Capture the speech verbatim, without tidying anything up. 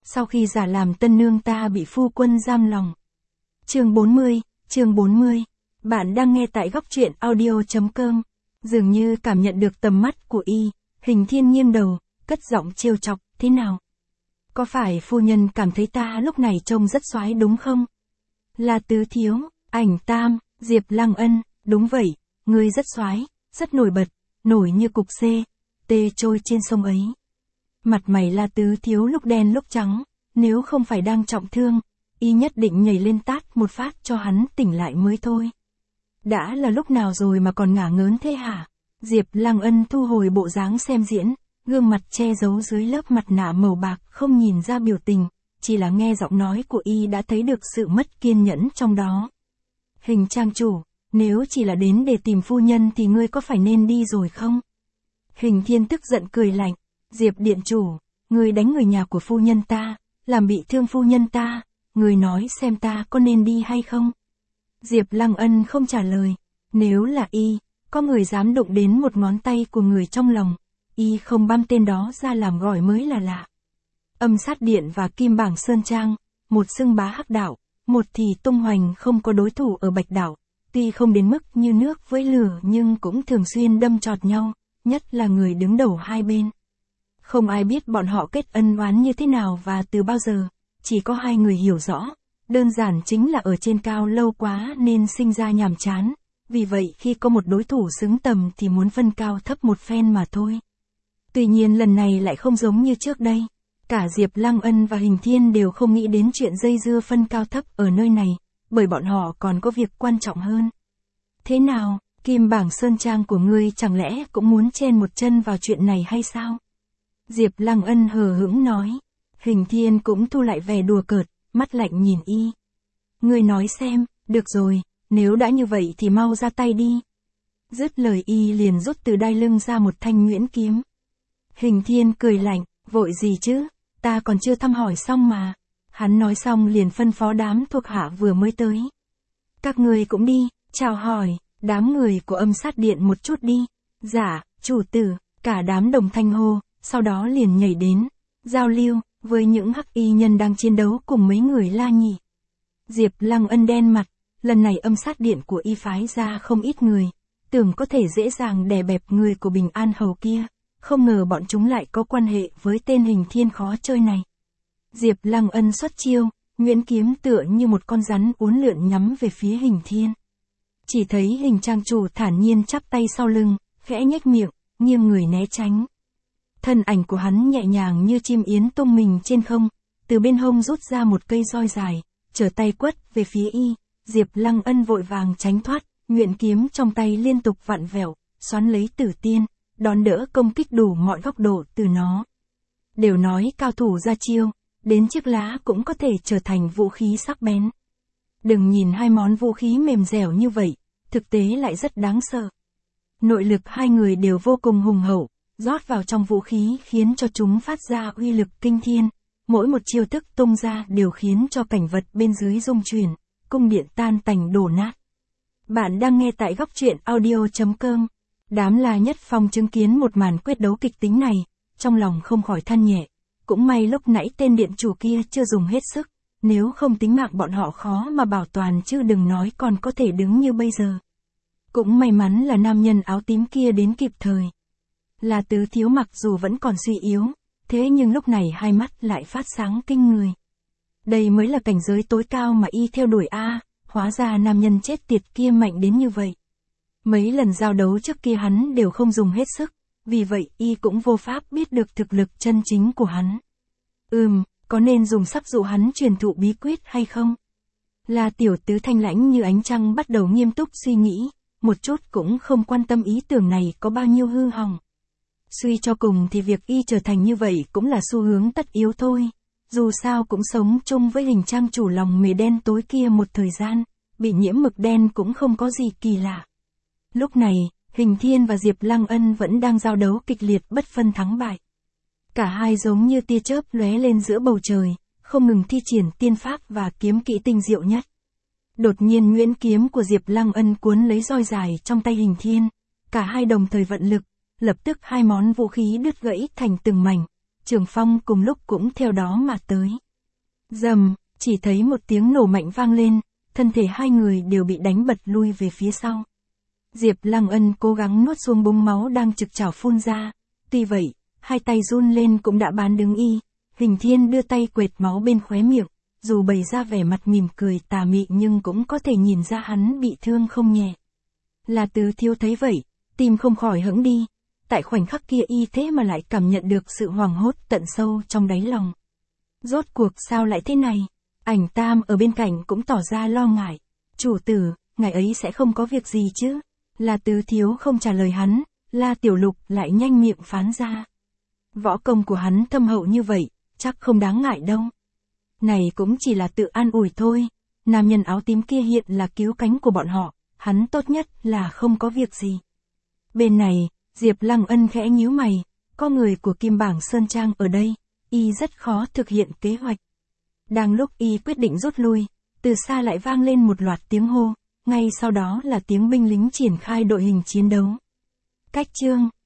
sau khi giả làm tân nương ta bị phu quân giam lòng. Chương bốn mươi, chương bốn mươi. Bạn đang nghe tại góc truyện audio chấm com. Dường như cảm nhận được tầm mắt của y, Hình Thiên nghiêng đầu, cất giọng trêu chọc, thế nào? Có phải phu nhân cảm thấy ta lúc này trông rất soái đúng không? Là Tứ thiếu, Ảnh Tam, Diệp Lăng Ân, đúng vậy, ngươi rất soái, rất nổi bật, nổi như cục xê, tê trôi trên sông ấy. Mặt mày La Tứ thiếu lúc đen lúc trắng, nếu không phải đang trọng thương, y nhất định nhảy lên tát một phát cho hắn tỉnh lại mới thôi. Đã là lúc nào rồi mà còn ngả ngớn thế hả? Diệp Lăng Ân thu hồi bộ dáng xem diễn, gương mặt che giấu dưới lớp mặt nạ màu bạc không nhìn ra biểu tình, chỉ là nghe giọng nói của y đã thấy được sự mất kiên nhẫn trong đó. Hình trang chủ, nếu chỉ là đến để tìm phu nhân thì ngươi có phải nên đi rồi không? Hình Thiên tức giận cười lạnh, Diệp điện chủ, ngươi đánh người nhà của phu nhân ta, làm bị thương phu nhân ta, ngươi nói xem ta có nên đi hay không? Diệp Lăng Ân không trả lời, nếu là y, có người dám đụng đến một ngón tay của người trong lòng, y không băm tên đó ra làm gỏi mới là lạ. Âm sát điện và Kim Bảng Sơn Trang, một xưng bá Hắc Đảo, một thì tung hoành không có đối thủ ở Bạch Đảo, tuy không đến mức như nước với lửa nhưng cũng thường xuyên đâm chọt nhau, nhất là người đứng đầu hai bên. Không ai biết bọn họ kết ân oán như thế nào và từ bao giờ, chỉ có hai người hiểu rõ, đơn giản chính là ở trên cao lâu quá nên sinh ra nhàm chán, vì vậy khi có một đối thủ xứng tầm thì muốn phân cao thấp một phen mà thôi. Tuy nhiên lần này lại không giống như trước đây, cả Diệp Lăng Ân và Hình Thiên đều không nghĩ đến chuyện dây dưa phân cao thấp ở nơi này, bởi bọn họ còn có việc quan trọng hơn. Thế nào, Kim Bảng Sơn Trang của ngươi chẳng lẽ cũng muốn chen một chân vào chuyện này hay sao? Diệp Lăng Ân hờ hững nói. Hình Thiên cũng thu lại vẻ đùa cợt, mắt lạnh nhìn y. Ngươi nói xem, được rồi, nếu đã như vậy thì mau ra tay đi. Dứt lời y liền rút từ đai lưng ra một thanh nhuyễn kiếm. Hình Thiên cười lạnh, vội gì chứ, ta còn chưa thăm hỏi xong mà. Hắn nói xong liền phân phó đám thuộc hạ vừa mới tới. Các người cũng đi, chào hỏi, đám người của Âm Sát Điện một chút đi. Dạ, chủ tử, cả đám đồng thanh hô, sau đó liền nhảy đến, giao lưu, với những hắc y nhân đang chiến đấu cùng mấy người La Nhị. Diệp Lăng Ân đen mặt, lần này Âm Sát Điện của y phái ra không ít người, tưởng có thể dễ dàng đè bẹp người của Bình An Hầu kia, không ngờ bọn chúng lại có quan hệ với tên Hình Thiên khó chơi này. Diệp Lăng Ân xuất chiêu, nhuyễn kiếm tựa như một con rắn uốn lượn nhắm về phía Hình Thiên. Chỉ thấy Hình trang chủ thản nhiên chắp tay sau lưng, khẽ nhếch miệng, nghiêng người né tránh. Thân ảnh của hắn nhẹ nhàng như chim yến tung mình trên không, từ bên hông rút ra một cây roi dài, trở tay quất về phía y. Diệp Lăng Ân vội vàng tránh thoát, nhuyễn kiếm trong tay liên tục vặn vẹo, xoắn lấy Tử Tiên, đón đỡ công kích đủ mọi góc độ từ nó. Đều nói cao thủ ra chiêu, đến chiếc lá cũng có thể trở thành vũ khí sắc bén. Đừng nhìn hai món vũ khí mềm dẻo như vậy, thực tế lại rất đáng sợ. Nội lực hai người đều vô cùng hùng hậu, rót vào trong vũ khí khiến cho chúng phát ra uy lực kinh thiên, mỗi một chiêu thức tung ra đều khiến cho cảnh vật bên dưới rung chuyển, cung điện tan tành đổ nát. Bạn đang nghe tại góc truyện audio chấm com. Đám La Nhất Phong chứng kiến một màn quyết đấu kịch tính này, trong lòng không khỏi than nhẹ, cũng may lúc nãy tên điện chủ kia chưa dùng hết sức, nếu không tính mạng bọn họ khó mà bảo toàn chứ đừng nói còn có thể đứng như bây giờ. Cũng may mắn là nam nhân áo tím kia đến kịp thời. Là Tứ thiếu mặc dù vẫn còn suy yếu, thế nhưng lúc này hai mắt lại phát sáng kinh người. Đây mới là cảnh giới tối cao mà y theo đuổi a, hóa ra nam nhân chết tiệt kia mạnh đến như vậy. Mấy lần giao đấu trước kia hắn đều không dùng hết sức, vì vậy y cũng vô pháp biết được thực lực chân chính của hắn. Ừm, có nên dùng sắc dụ hắn truyền thụ bí quyết hay không? Là Tiểu Tứ thanh lãnh như ánh trăng bắt đầu nghiêm túc suy nghĩ, một chút cũng không quan tâm ý tưởng này có bao nhiêu hư hỏng. Suy cho cùng thì việc y trở thành như vậy cũng là xu hướng tất yếu thôi, dù sao cũng sống chung với Hình trang chủ lòng mề đen tối kia một thời gian, bị nhiễm mực đen cũng không có gì kỳ lạ. Lúc này, Hình Thiên và Diệp Lăng Ân vẫn đang giao đấu kịch liệt bất phân thắng bại. Cả hai giống như tia chớp lóe lên giữa bầu trời, không ngừng thi triển tiên pháp và kiếm kỹ tinh diệu nhất. Đột nhiên nhuyễn kiếm của Diệp Lăng Ân cuốn lấy roi dài trong tay Hình Thiên, cả hai đồng thời vận lực, lập tức hai món vũ khí đứt gãy thành từng mảnh, Trường Phong cùng lúc cũng theo đó mà tới. Rầm, chỉ thấy một tiếng nổ mạnh vang lên, thân thể hai người đều bị đánh bật lui về phía sau. Diệp Lăng Ân cố gắng nuốt xuống búng máu đang trực trảo phun ra, tuy vậy, hai tay run lên cũng đã bán đứng y. Hình Thiên đưa tay quệt máu bên khóe miệng, dù bày ra vẻ mặt mỉm cười tà mị nhưng cũng có thể nhìn ra hắn bị thương không nhẹ. Là Tứ Thiếu thấy vậy, tim không khỏi hững đi, tại khoảnh khắc kia y thế mà lại cảm nhận được sự hoảng hốt tận sâu trong đáy lòng. Rốt cuộc sao lại thế này? Ảnh Tam ở bên cạnh cũng tỏ ra lo ngại. Chủ tử, ngài ấy sẽ không có việc gì chứ? Là Tứ Thiếu không trả lời hắn, La Tiểu Lục lại nhanh miệng phán ra. Võ công của hắn thâm hậu như vậy, chắc không đáng ngại đâu. Này cũng chỉ là tự an ủi thôi, nam nhân áo tím kia hiện là cứu cánh của bọn họ, hắn tốt nhất là không có việc gì. Bên này, Diệp Lăng Ân khẽ nhíu mày, có người của Kim Bảng Sơn Trang ở đây, y rất khó thực hiện kế hoạch. Đang lúc y quyết định rút lui, từ xa lại vang lên một loạt tiếng hô, ngay sau đó là tiếng binh lính triển khai đội hình chiến đấu. Cách chương